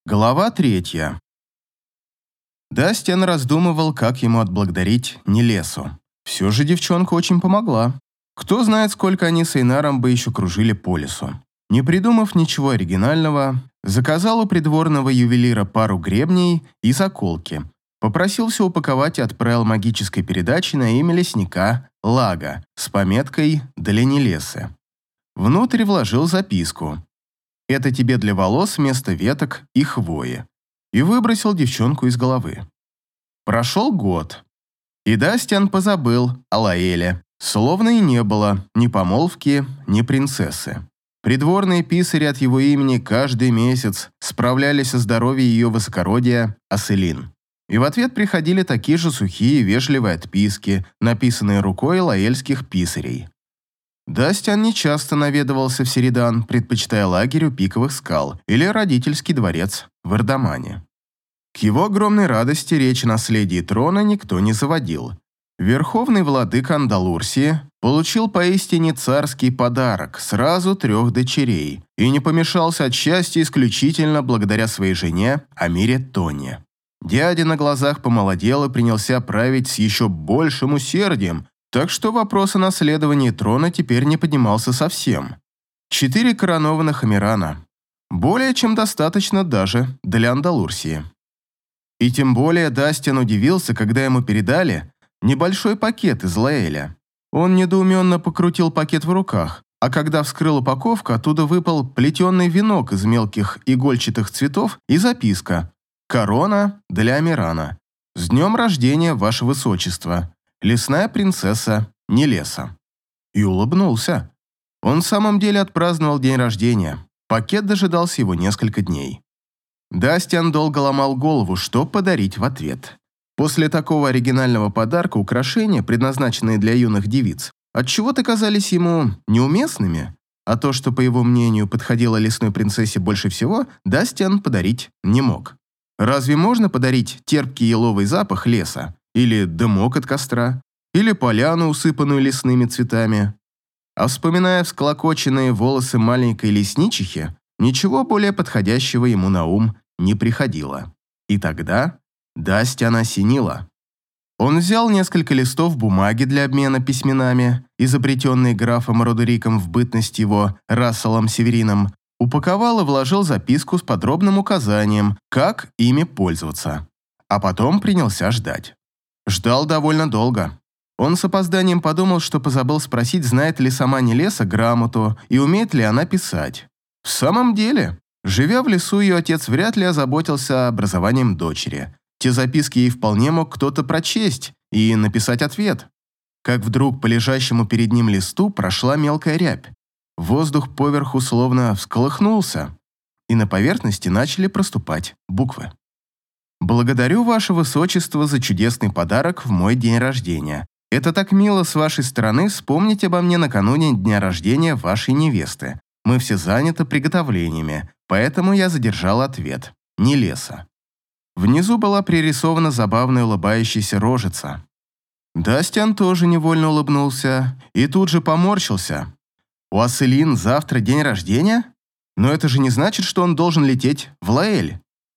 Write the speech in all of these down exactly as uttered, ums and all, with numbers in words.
Глава третья. Дастин раздумывал, как ему отблагодарить Нелесу. Все же девчонка очень помогла. Кто знает, сколько они с Эйнаром бы еще кружили по лесу. Не придумав ничего оригинального, заказал у придворного ювелира пару гребней и заколки. Попросил все упаковать и отправил магической передачей на имя лесника Лага с пометкой «Для Нелесы». Внутрь вложил записку. «Это тебе для волос вместо веток и хвои», и выбросил девчонку из головы. Прошел год, и Дастиан позабыл о Лаэле, словно и не было ни помолвки, ни принцессы. Придворные писари от его имени каждый месяц справлялись о здоровье ее высокородия Аселин. И в ответ приходили такие же сухие и вежливые отписки, написанные рукой лаэльских писарей. Дастиан нечасто наведывался в Середан, предпочитая лагерь у пиковых скал или родительский дворец в Эрдамане. К его огромной радости речь о наследии трона никто не заводил. Верховный владыка Андалурсии получил поистине царский подарок, сразу трех дочерей, и не помешался от счастья исключительно благодаря своей жене Амире Тоне. Дядя на глазах помолодел и принялся править с еще большим усердием, так что вопрос о наследовании трона теперь не поднимался совсем. Четыре коронованных Амирана. Более чем достаточно даже для Андалурсии. И тем более Дастин удивился, когда ему передали небольшой пакет из Лаэля. Он недоуменно покрутил пакет в руках, а когда вскрыл упаковку, оттуда выпал плетеный венок из мелких игольчатых цветов и записка «Корона для Амирана. С днем рождения, Ваше Высочество. Лесная принцесса Нелеса». И улыбнулся. Он в самом деле отпраздновал день рождения. Пакет дожидался его несколько дней. Дастиан долго ломал голову, что подарить в ответ. После такого оригинального подарка украшения, предназначенные для юных девиц, отчего-то казались ему неуместными, а то, что, по его мнению, подходило лесной принцессе больше всего, Дастиан подарить не мог. Разве можно подарить терпкий еловый запах леса? Или дымок от костра, или поляну, усыпанную лесными цветами. А вспоминая всклокоченные волосы маленькой лесничихи, ничего более подходящего ему на ум не приходило. И тогда Дастиана осенило. Он взял несколько листов бумаги для обмена письменами, изобретенные графом Родериком в бытность его Расселом Северином, упаковал и вложил записку с подробным указанием, как ими пользоваться. А потом принялся ждать. Ждал довольно долго. Он с опозданием подумал, что позабыл спросить, знает ли сама Нелеса грамоту и умеет ли она писать. В самом деле, живя в лесу, ее отец вряд ли озаботился образованием дочери. Те записки ей вполне мог кто-то прочесть и написать ответ. Как вдруг по лежащему перед ним листу прошла мелкая рябь. Воздух поверху словно всколыхнулся, и на поверхности начали проступать буквы. «Благодарю, Ваше Высочество, за чудесный подарок в мой день рождения. Это так мило с вашей стороны вспомнить обо мне накануне дня рождения вашей невесты. Мы все заняты приготовлениями, поэтому я задержал ответ. Нелеса». Внизу была пририсована забавная улыбающаяся рожица. Дастиан тоже невольно улыбнулся и тут же поморщился. У Аселин завтра день рождения? Но это же не значит, что он должен лететь в Лаэль.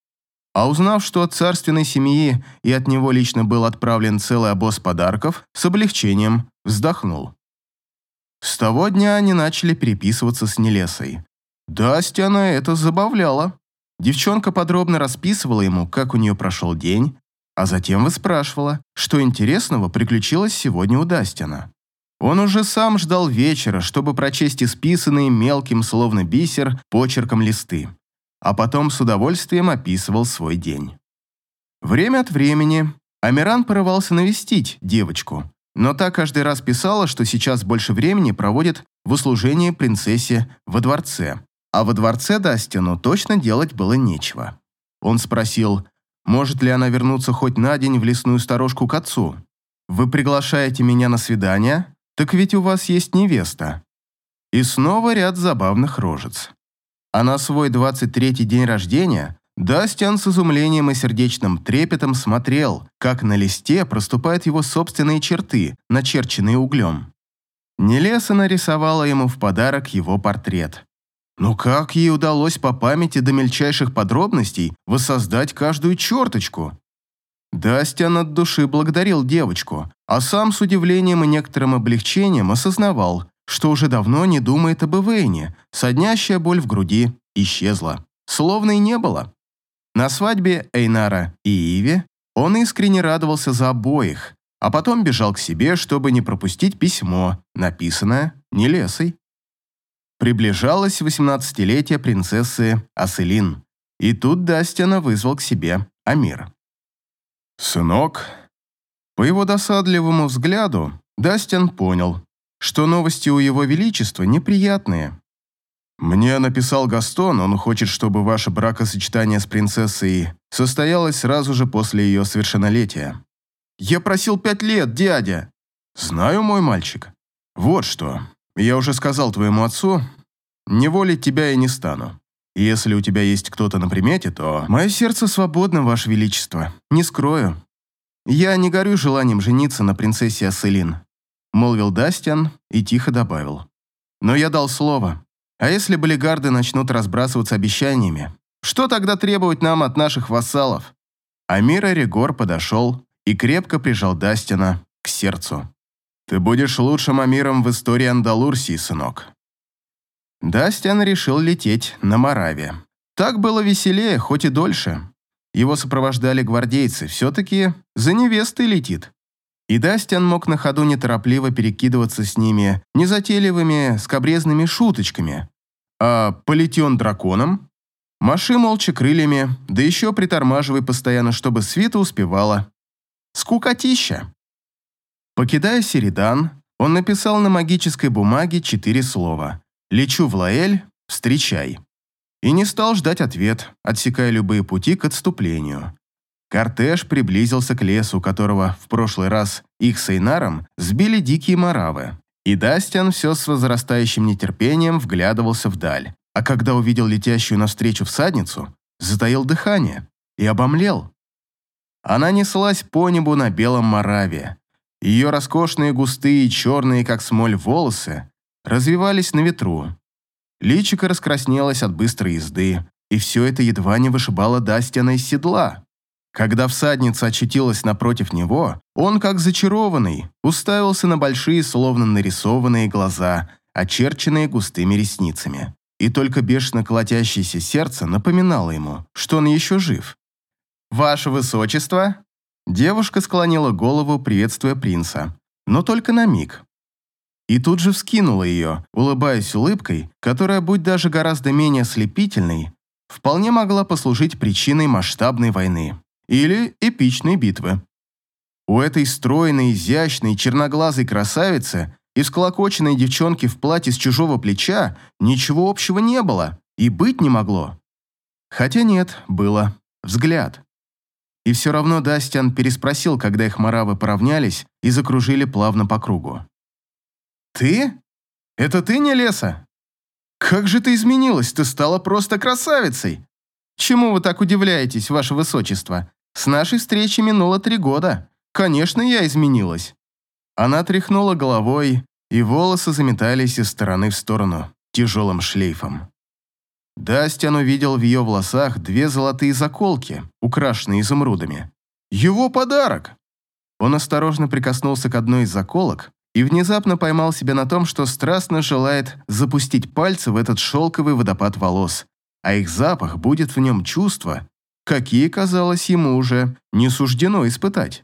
А узнав, что от царственной семьи и от него лично был отправлен целый обоз подарков, с облегчением вздохнул. С того дня они начали переписываться с Нелесой. Дастиана это забавляло. Девчонка подробно расписывала ему, как у нее прошел день, а затем выспрашивала, что интересного приключилось сегодня у Дастиана. Он уже сам ждал вечера, чтобы прочесть исписанные мелким, словно бисер, почерком листы, а потом с удовольствием описывал свой день. Время от времени Амиран порывался навестить девочку, но та каждый раз писала, что сейчас больше времени проводит в услужении принцессе во дворце, а во дворце Дастину точно делать было нечего. Он спросил, может ли она вернуться хоть на день в лесную сторожку к отцу. «Вы приглашаете меня на свидание? Так ведь у вас есть невеста». И снова ряд забавных рожиц. А на свой двадцать третий день рождения Дастиан с изумлением и сердечным трепетом смотрел, как на листе проступают его собственные черты, начерченные углем. Нелеса нарисовала ему в подарок его портрет. Но как ей удалось по памяти до мельчайших подробностей воссоздать каждую черточку? Дастиан от души благодарил девочку, а сам с удивлением и некоторым облегчением осознавал, что уже давно не думает об Эвейне, соднящая боль в груди исчезла, словно и не было. На свадьбе Эйнара и Иви он искренне радовался за обоих, а потом бежал к себе, чтобы не пропустить письмо, написанное Нелесой. Приближалось восемнадцатилетие принцессы Аселин, и тут Дастиана вызвал к себе Амир. «Сынок». По его досадливому взгляду Дастиан понял, что новости у его величества неприятные. «Мне написал Гастон, он хочет, чтобы ваше бракосочетание с принцессой состоялось сразу же после ее совершеннолетия». «Я просил пять лет, дядя!» «Знаю, мой мальчик. Вот что. Я уже сказал твоему отцу, не волить тебя я не стану. Если у тебя есть кто-то на примете, то...» «Мое сердце свободно, ваше величество. Не скрою. Я не горю желанием жениться на принцессе Аселин», молвил Дастиан и тихо добавил. «Но я дал слово. А если болигарды начнут разбрасываться обещаниями, что тогда требовать нам от наших вассалов?» Амир Эригор подошел и крепко прижал Дастиана к сердцу. «Ты будешь лучшим Амиром в истории Андалурсии, сынок». Дастиан решил лететь на Мораве. Так было веселее, хоть и дольше. Его сопровождали гвардейцы, все-таки за невестой летит. И Дастиан мог на ходу неторопливо перекидываться с ними незатейливыми скабрезными шуточками. А полети он драконом, маши молча крыльями, да еще притормаживай постоянно, чтобы свита успевала. Скукотища. Покидая Середан, он написал на магической бумаге четыре слова «Лечу в Лаэль, встречай». И не стал ждать ответ, отсекая любые пути к отступлению. Кортеж приблизился к лесу, которого в прошлый раз их с Эйнаром сбили дикие моравы. И Дастиан все с возрастающим нетерпением вглядывался вдаль. А когда увидел летящую навстречу всадницу, затаил дыхание и обомлел. Она неслась по небу на белом мораве. Ее роскошные, густые, черные, как смоль, волосы развивались на ветру. Личико раскраснелось от быстрой езды, и все это едва не вышибало Дастиана из седла. Когда всадница очутилась напротив него, он, как зачарованный, уставился на большие, словно нарисованные глаза, очерченные густыми ресницами. И только бешено колотящееся сердце напоминало ему, что он еще жив. «Ваше высочество!» Девушка склонила голову, приветствуя принца, но только на миг. И тут же вскинула ее, улыбаясь улыбкой, которая, будь даже гораздо менее ослепительной, вполне могла послужить причиной масштабной войны или эпичной битвы. У этой стройной, изящной, черноглазой красавицы и всклокоченной девчонки в платье с чужого плеча ничего общего не было и быть не могло. Хотя нет, было. Взгляд. И все равно Дастиан переспросил, когда их моравы поравнялись и закружили плавно по кругу. «Ты? Это ты, Нелеса? Как же ты изменилась, ты стала просто красавицей! Чему вы так удивляетесь, ваше высочество? С нашей встречи минуло три года. Конечно, я изменилась». Она тряхнула головой, и волосы заметались из стороны в сторону тяжелым шлейфом. Дастиан увидел в ее волосах две золотые заколки, украшенные изумрудами. Его подарок! Он осторожно прикоснулся к одной из заколок и внезапно поймал себя на том, что страстно желает запустить пальцы в этот шелковый водопад волос, а их запах будет в нем чувства, какие, казалось, ему уже не суждено испытать.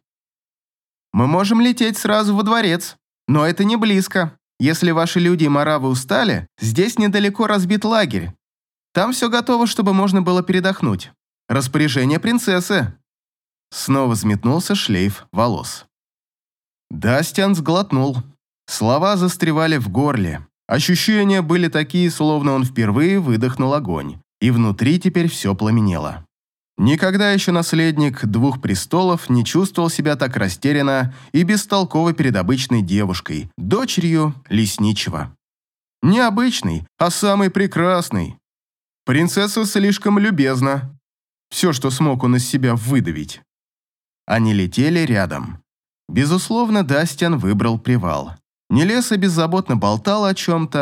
«Мы можем лететь сразу во дворец, но это не близко. Если ваши люди и моравы устали, здесь недалеко разбит лагерь. Там все готово, чтобы можно было передохнуть. Распоряжение принцессы». Снова взметнулся шлейф волос. Дастиан сглотнул. Слова застревали в горле. Ощущения были такие, словно он впервые выдохнул огонь, и внутри теперь все пламенело. Никогда еще наследник двух престолов не чувствовал себя так растерянно и бестолково перед обычной девушкой, дочерью лесничего. Не обычный, а самый прекрасный. Принцесса слишком любезна. Все, что смог он из себя выдавить. Они летели рядом. Безусловно, Дастиан выбрал привал. Нелеса беззаботно болтала о чем-то,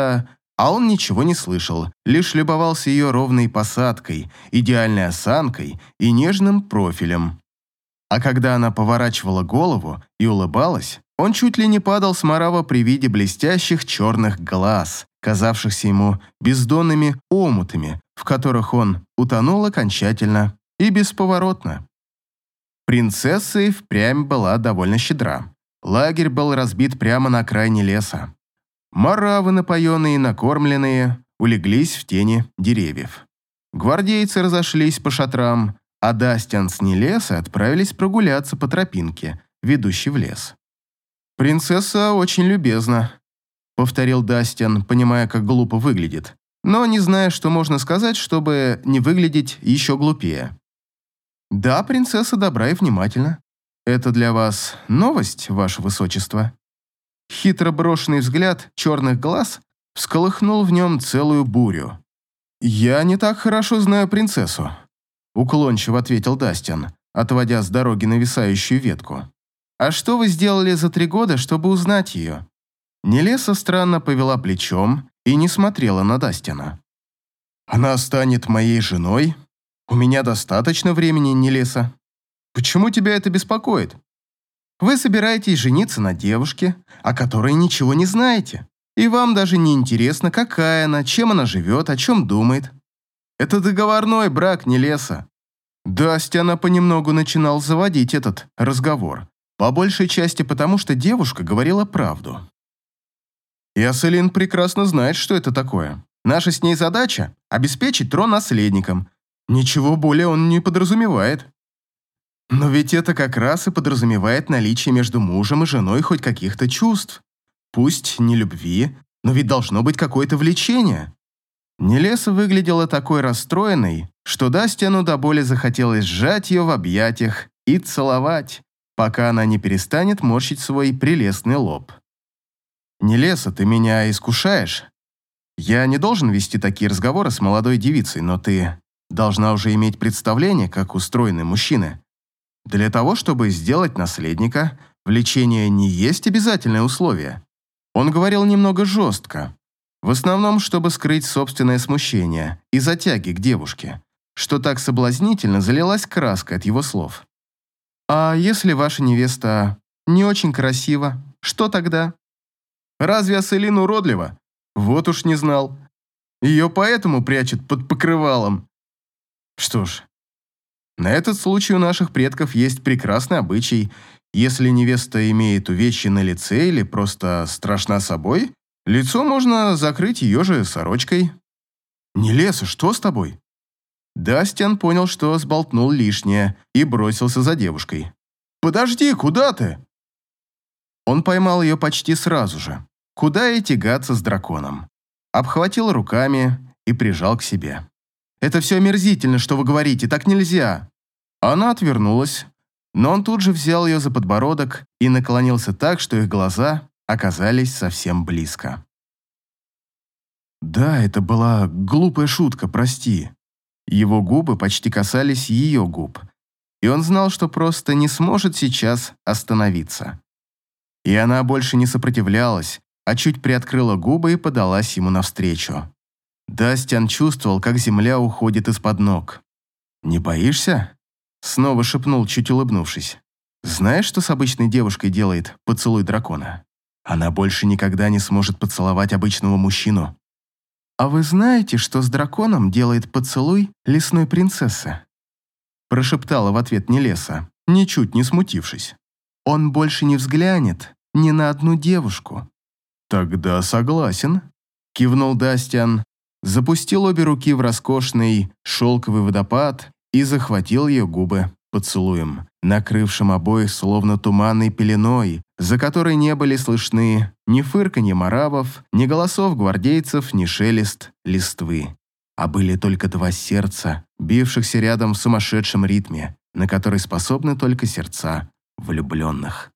А он ничего не слышал, лишь любовался ее ровной посадкой, идеальной осанкой и нежным профилем. А когда она поворачивала голову и улыбалась, он чуть ли не падал с марава при виде блестящих черных глаз, казавшихся ему бездонными омутами, в которых он утонул окончательно и бесповоротно. Принцесса и впрямь была довольно щедра. Лагерь был разбит прямо на окраине леса. Маравы, напоенные и накормленные, улеглись в тени деревьев. Гвардейцы разошлись по шатрам, а Дастиан с Нелеса отправились прогуляться по тропинке, ведущей в лес. «Принцесса очень любезна», — повторил Дастиан, понимая, как глупо выглядит, но не зная, что можно сказать, чтобы не выглядеть еще глупее. «Да, принцесса добра и внимательна. Это для вас новость, ваше высочество?» Хитро брошенный взгляд черных глаз всколыхнул в нем целую бурю. «Я не так хорошо знаю принцессу», — уклончиво ответил Дастиан, отводя с дороги нависающую ветку. «А что вы сделали за три года, чтобы узнать ее?» Нелеса странно повела плечом и не смотрела на Дастиана. «Она станет моей женой? У меня достаточно времени, Нелеса. Почему тебя это беспокоит? Вы собираетесь жениться на девушке, о которой ничего не знаете, и вам даже не интересно, какая она, чем она живет, о чем думает. Это договорной брак, Нелеса». Дастиана понемногу начинал заводить этот разговор, по большей части потому, что девушка говорила правду. И Аселин прекрасно знает, что это такое. Наша с ней задача – обеспечить трон наследником. Ничего более он не подразумевает. Но ведь это как раз и подразумевает наличие между мужем и женой хоть каких-то чувств. Пусть не любви, но ведь должно быть какое-то влечение. Нелеса выглядела такой расстроенной, что Дастиану до боли захотелось сжать ее в объятиях и целовать, пока она не перестанет морщить свой прелестный лоб. «Нелеса, ты меня искушаешь. Я не должен вести такие разговоры с молодой девицей, но ты должна уже иметь представление, как устроены мужчины. Для того, чтобы сделать наследника, влечение не есть обязательное условие». Он говорил немного жестко, в основном, чтобы скрыть собственное смущение из-за тяги к девушке, что так соблазнительно залилась краской от его слов. «А если ваша невеста не очень красива, что тогда? Разве Аселин уродлива? Вот уж не знал. Ее поэтому прячут под покрывалом. Что ж, на этот случай у наших предков есть прекрасный обычай. Если невеста имеет увечья на лице или просто страшна собой, лицо можно закрыть ее же сорочкой». «Нелеса, что с тобой?» Дастиан понял, что сболтнул лишнее, и бросился за девушкой. «Подожди, куда ты?» Он поймал ее почти сразу же. Куда и тягаться с драконом. Обхватил руками и прижал к себе. «Это все омерзительно, что вы говорите, так нельзя!» Она отвернулась, но он тут же взял ее за подбородок и наклонился так, что их глаза оказались совсем близко. «Да, это была глупая шутка, прости». Его губы почти касались ее губ, и он знал, что просто не сможет сейчас остановиться. И она больше не сопротивлялась, а чуть приоткрыла губы и подалась ему навстречу. Дастиан чувствовал, как земля уходит из-под ног. «Не боишься?» — снова шепнул, чуть улыбнувшись. «Знаешь, что с обычной девушкой делает поцелуй дракона? Она больше никогда не сможет поцеловать обычного мужчину». «А вы знаете, что с драконом делает поцелуй лесной принцессы?» Прошептала в ответ Нелеса, ничуть не смутившись. «Он больше не взглянет ни на одну девушку». «Тогда согласен», — кивнул Дастиан, запустил обе руки в роскошный шелковый водопад и захватил ее губы поцелуем, накрывшим обоих словно туманной пеленой, за которой не были слышны ни фырканье маравов, ни голосов гвардейцев, ни шелест листвы, а были только два сердца, бившихся рядом в сумасшедшем ритме, на который способны только сердца влюбленных.